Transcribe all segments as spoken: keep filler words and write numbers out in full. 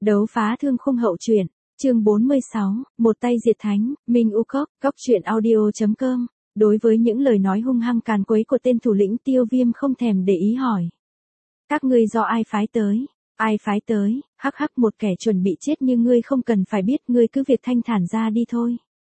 Đấu phá thương khung hậu truyện, chương bốn mươi sáu, một tay diệt thánh, Minh U Cốc, Cốc truyện audio chấm com. Đối với những lời nói hung hăng càn quấy của tên thủ lĩnh Tiêu Viêm không thèm để ý hỏi. Các ngươi do ai phái tới? Ai phái tới? Hắc hắc, một kẻ chuẩn bị chết như ngươi không cần phải biết, ngươi cứ việc thanh thản ra đi thôi.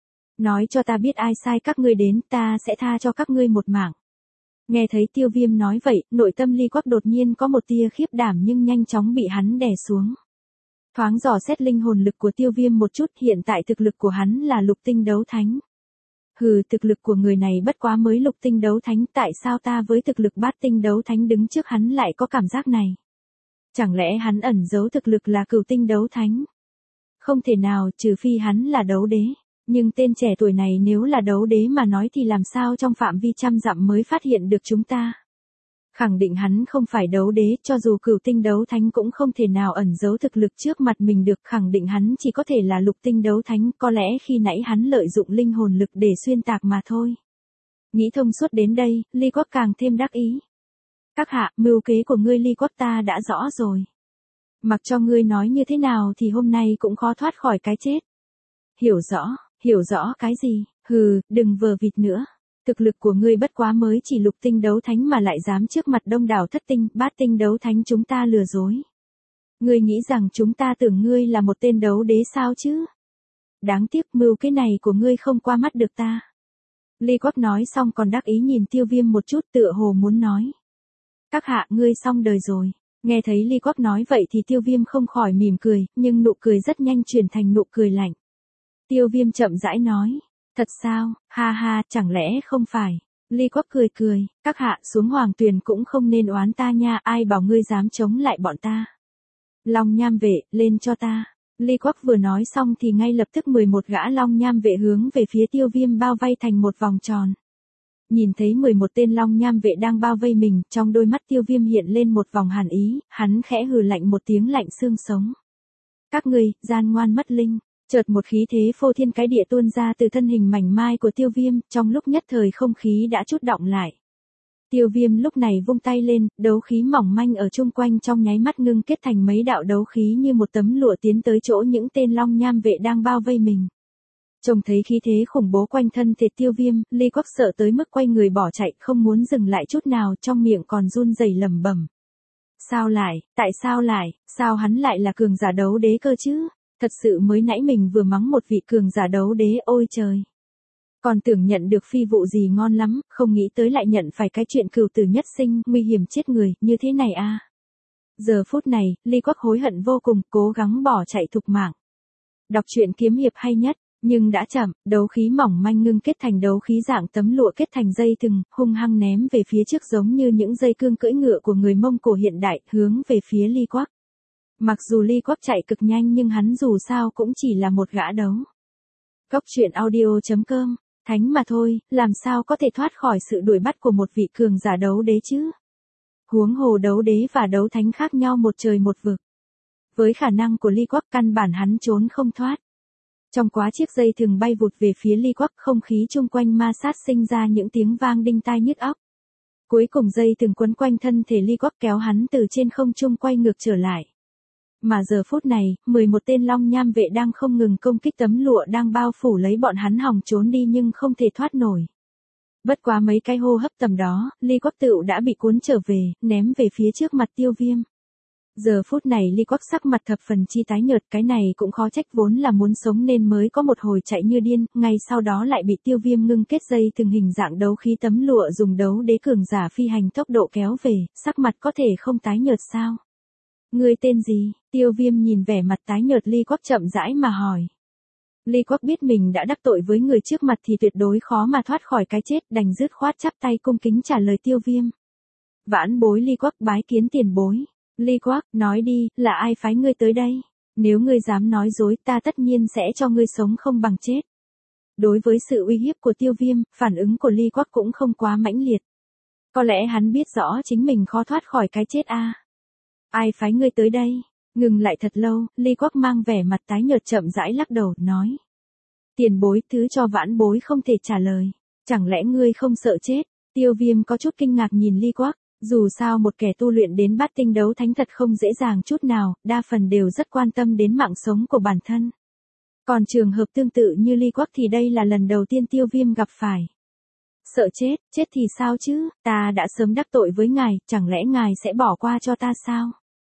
Nói cho ta biết ai sai các ngươi đến, ta sẽ tha cho các ngươi một mạng. Nghe thấy Tiêu Viêm nói vậy, nội tâm Ly Quắc đột nhiên có một tia khiếp đảm nhưng nhanh chóng bị hắn đè xuống. Thoáng dò xét linh hồn lực của Tiêu Viêm một chút, hiện tại thực lực của hắn là lục tinh đấu thánh. Hừ, thực lực của người này bất quá mới lục tinh đấu thánh, tại sao ta với thực lực bát tinh đấu thánh đứng trước hắn lại có cảm giác này? Chẳng lẽ hắn ẩn giấu thực lực là cửu tinh đấu thánh? Không thể nào, trừ phi hắn là đấu đế. Nhưng tên trẻ tuổi này nếu là đấu đế mà nói thì làm sao trong phạm vi trăm dặm mới phát hiện được chúng ta? Khẳng định hắn không phải đấu đế, cho dù cửu tinh đấu thánh cũng không thể nào ẩn giấu thực lực trước mặt mình được, khẳng định hắn chỉ có thể là lục tinh đấu thánh, có lẽ khi nãy hắn lợi dụng linh hồn lực để xuyên tạc mà thôi. Nghĩ thông suốt đến đây, Ly Quắc càng thêm đắc ý. Các hạ, mưu kế của ngươi Ly Quắc ta đã rõ rồi. Mặc cho ngươi nói như thế nào thì hôm nay cũng khó thoát khỏi cái chết. Hiểu rõ, hiểu rõ cái gì? Hừ, đừng vờ vịt nữa. Thực lực của ngươi bất quá mới chỉ lục tinh đấu thánh mà lại dám trước mặt đông đảo thất tinh, bát tinh đấu thánh chúng ta lừa dối. Ngươi nghĩ rằng chúng ta tưởng ngươi là một tên đấu đế sao chứ? Đáng tiếc mưu cái này của ngươi không qua mắt được ta. Ly Quắc nói xong còn đắc ý nhìn Tiêu Viêm một chút, tựa hồ muốn nói. Các hạ, ngươi xong đời rồi. Nghe thấy Ly Quắc nói vậy thì Tiêu Viêm không khỏi mỉm cười, nhưng nụ cười rất nhanh chuyển thành nụ cười lạnh. Tiêu Viêm chậm rãi nói. Thật sao, ha ha, chẳng lẽ không phải? Ly Quắc cười cười, các hạ xuống hoàng tuyền cũng không nên oán ta nha, ai bảo ngươi dám chống lại bọn ta. Long Nham vệ, lên cho ta. Ly Quắc vừa nói xong thì ngay lập tức mười một gã Long Nham vệ hướng về phía Tiêu Viêm bao vây thành một vòng tròn. Nhìn thấy mười một tên Long Nham vệ đang bao vây mình, trong đôi mắt Tiêu Viêm hiện lên một vòng hàn ý, hắn khẽ hừ lạnh một tiếng lạnh xương sống. Các ngươi, gian ngoan mất linh. Chợt một khí thế phô thiên cái địa tuôn ra từ thân hình mảnh mai của Tiêu Viêm, trong lúc nhất thời không khí đã chút động lại. Tiêu Viêm lúc này vung tay lên, đấu khí mỏng manh ở chung quanh trong nháy mắt ngưng kết thành mấy đạo đấu khí như một tấm lụa tiến tới chỗ những tên Long Nham vệ đang bao vây mình. Trông thấy khí thế khủng bố quanh thân thể Tiêu Viêm, Ly Quắc sợ tới mức quay người bỏ chạy, không muốn dừng lại chút nào, trong miệng còn run rẩy lẩm bẩm. Sao lại, tại sao lại, sao hắn lại là cường giả đấu đế cơ chứ? Thật sự mới nãy mình vừa mắng một vị cường giả đấu đế, ôi trời. Còn tưởng nhận được phi vụ gì ngon lắm, không nghĩ tới lại nhận phải cái chuyện cửu tử nhất sinh, nguy hiểm chết người, như thế này à. Giờ phút này, Ly Quắc hối hận vô cùng, cố gắng bỏ chạy thục mạng. Đọc truyện kiếm hiệp hay nhất, nhưng đã chậm, đấu khí mỏng manh ngưng kết thành đấu khí dạng tấm lụa kết thành dây thừng, hung hăng ném về phía trước giống như những dây cương cưỡi ngựa của người Mông Cổ hiện đại, hướng về phía Ly Quắc. Mặc dù Ly Quắc chạy cực nhanh nhưng hắn dù sao cũng chỉ là một gã đấu. Cốc truyện audio chấm com, thánh mà thôi, làm sao có thể thoát khỏi sự đuổi bắt của một vị cường giả đấu đế chứ? Huống hồ đấu đế và đấu thánh khác nhau một trời một vực. Với khả năng của Ly Quắc căn bản hắn trốn không thoát. Trong quá chiếc dây thừng bay vụt về phía Ly Quắc, không khí chung quanh ma sát sinh ra những tiếng vang đinh tai nhức óc. Cuối cùng dây thừng quấn quanh thân thể Ly Quắc kéo hắn từ trên không trung quay ngược trở lại. Mà giờ phút này, mười một tên Long Nham vệ đang không ngừng công kích tấm lụa đang bao phủ lấy bọn hắn hòng trốn đi nhưng không thể thoát nổi. Bất quá mấy cái hô hấp tầm đó, Ly Quắc tựu đã bị cuốn trở về, ném về phía trước mặt Tiêu Viêm. Giờ phút này Ly Quắc sắc mặt thập phần chi tái nhợt, cái này cũng khó trách, vốn là muốn sống nên mới có một hồi chạy như điên, ngay sau đó lại bị Tiêu Viêm ngưng kết dây từng hình dạng đấu khí tấm lụa dùng đấu đế cường giả phi hành tốc độ kéo về, sắc mặt có thể không tái nhợt sao? Ngươi tên gì? Tiêu Viêm nhìn vẻ mặt tái nhợt Ly Quắc chậm rãi mà hỏi. Ly Quắc biết mình đã đắc tội với người trước mặt thì tuyệt đối khó mà thoát khỏi cái chết, đành dứt khoát chắp tay cung kính trả lời Tiêu Viêm. Vãn bối Ly Quắc bái kiến tiền bối. Ly Quắc, nói đi, là ai phái ngươi tới đây? Nếu ngươi dám nói dối, ta tất nhiên sẽ cho ngươi sống không bằng chết. Đối với sự uy hiếp của Tiêu Viêm, phản ứng của Ly Quắc cũng không quá mãnh liệt. Có lẽ hắn biết rõ chính mình khó thoát khỏi cái chết a. À? Ai phái ngươi tới đây? Ngừng lại thật lâu, Ly Quắc mang vẻ mặt tái nhợt chậm rãi lắc đầu, nói. Tiền bối, thứ cho vãn bối không thể trả lời. Chẳng lẽ ngươi không sợ chết? Tiêu Viêm có chút kinh ngạc nhìn Ly Quắc. Dù sao một kẻ tu luyện đến bát tinh đấu thánh thật không dễ dàng chút nào, đa phần đều rất quan tâm đến mạng sống của bản thân. Còn trường hợp tương tự như Ly Quắc thì đây là lần đầu tiên Tiêu Viêm gặp phải. Sợ chết, chết thì sao chứ, ta đã sớm đắc tội với ngài, chẳng lẽ ngài sẽ bỏ qua cho ta sao?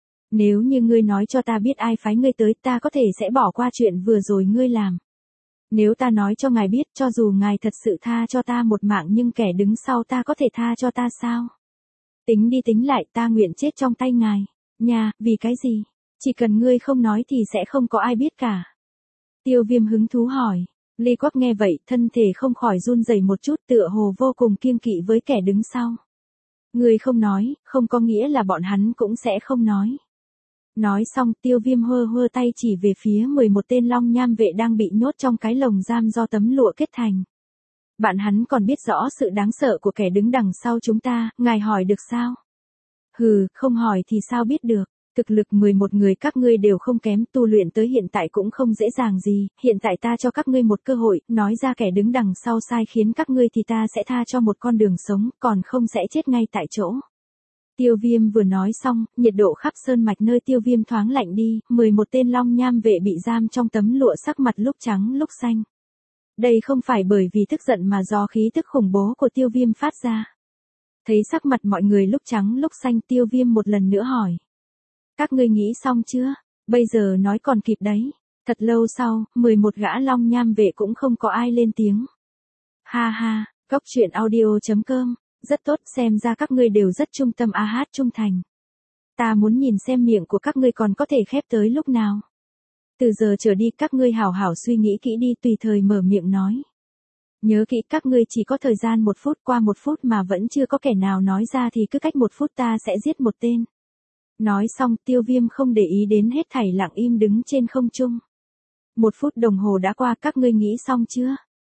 Nếu như ngươi nói cho ta biết ai phái ngươi tới, ta có thể sẽ bỏ qua chuyện vừa rồi ngươi làm. Nếu ta nói cho ngài biết, cho dù ngài thật sự tha cho ta một mạng nhưng kẻ đứng sau ta có thể tha cho ta sao? Tính đi tính lại, ta nguyện chết trong tay ngài. Nha, vì cái gì? Chỉ cần ngươi không nói thì sẽ không có ai biết cả. Tiêu Viêm hứng thú hỏi. Ly Quắc nghe vậy, thân thể không khỏi run rẩy một chút, tựa hồ vô cùng kiêng kỵ với kẻ đứng sau. Ngươi không nói, không có nghĩa là bọn hắn cũng sẽ không nói. Nói xong, Tiêu Viêm hơ hơ tay chỉ về phía mười một tên long nham vệ đang bị nhốt trong cái lồng giam do tấm lụa kết thành. Bạn hắn còn biết rõ sự đáng sợ của kẻ đứng đằng sau chúng ta, ngài hỏi được sao? Hừ, không hỏi thì sao biết được. Thực lực mười một người các ngươi đều không kém, tu luyện tới hiện tại cũng không dễ dàng gì, hiện tại ta cho các ngươi một cơ hội, nói ra kẻ đứng đằng sau sai khiến các ngươi thì ta sẽ tha cho một con đường sống, còn không sẽ chết ngay tại chỗ. Tiêu Viêm vừa nói xong, nhiệt độ khắp sơn mạch nơi Tiêu Viêm thoáng lạnh đi, mười một tên long nham vệ bị giam trong tấm lụa sắc mặt lúc trắng lúc xanh. Đây không phải bởi vì tức giận mà do khí tức khủng bố của Tiêu Viêm phát ra. Thấy sắc mặt mọi người lúc trắng lúc xanh, Tiêu Viêm một lần nữa hỏi. Các ngươi nghĩ xong chưa? Bây giờ nói còn kịp đấy. Thật lâu sau, mười một gã long nham vệ cũng không có ai lên tiếng. Ha ha, Cốc Truyện Audio chấm com, rất tốt, xem ra các ngươi đều rất trung tâm a hát trung thành. Ta muốn nhìn xem miệng của các ngươi còn có thể khép tới lúc nào. Từ giờ trở đi các ngươi hảo hảo suy nghĩ kỹ đi, tùy thời mở miệng nói. Nhớ kỹ, các ngươi chỉ có thời gian một phút, qua một phút mà vẫn chưa có kẻ nào nói ra thì cứ cách một phút ta sẽ giết một tên. Nói xong, Tiêu Viêm không để ý đến hết thảy, lặng im đứng trên không trung. Một phút đồng hồ đã qua, các ngươi nghĩ xong chưa?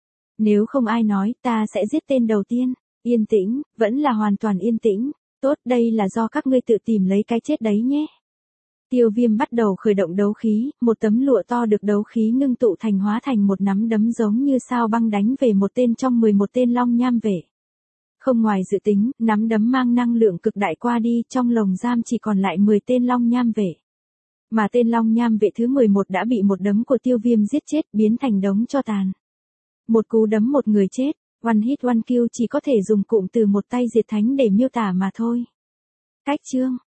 Nếu không ai nói, ta sẽ giết tên đầu tiên. Yên tĩnh, vẫn là hoàn toàn yên tĩnh. Tốt, đây là do các ngươi tự tìm lấy cái chết đấy nhé. Tiêu Viêm bắt đầu khởi động đấu khí, một tấm lụa to được đấu khí ngưng tụ thành hóa thành một nắm đấm giống như sao băng đánh về một tên trong mười một tên long nham vệ. Không ngoài dự tính, nắm đấm mang năng lượng cực đại qua đi, trong lồng giam chỉ còn lại mười tên long nham vệ. Mà tên long nham vệ thứ mười một đã bị một đấm của Tiêu Viêm giết chết, biến thành đống tro tàn. Một cú đấm một người chết, one hit one kill chỉ có thể dùng cụm từ một tay diệt thánh để miêu tả mà thôi. Cách chương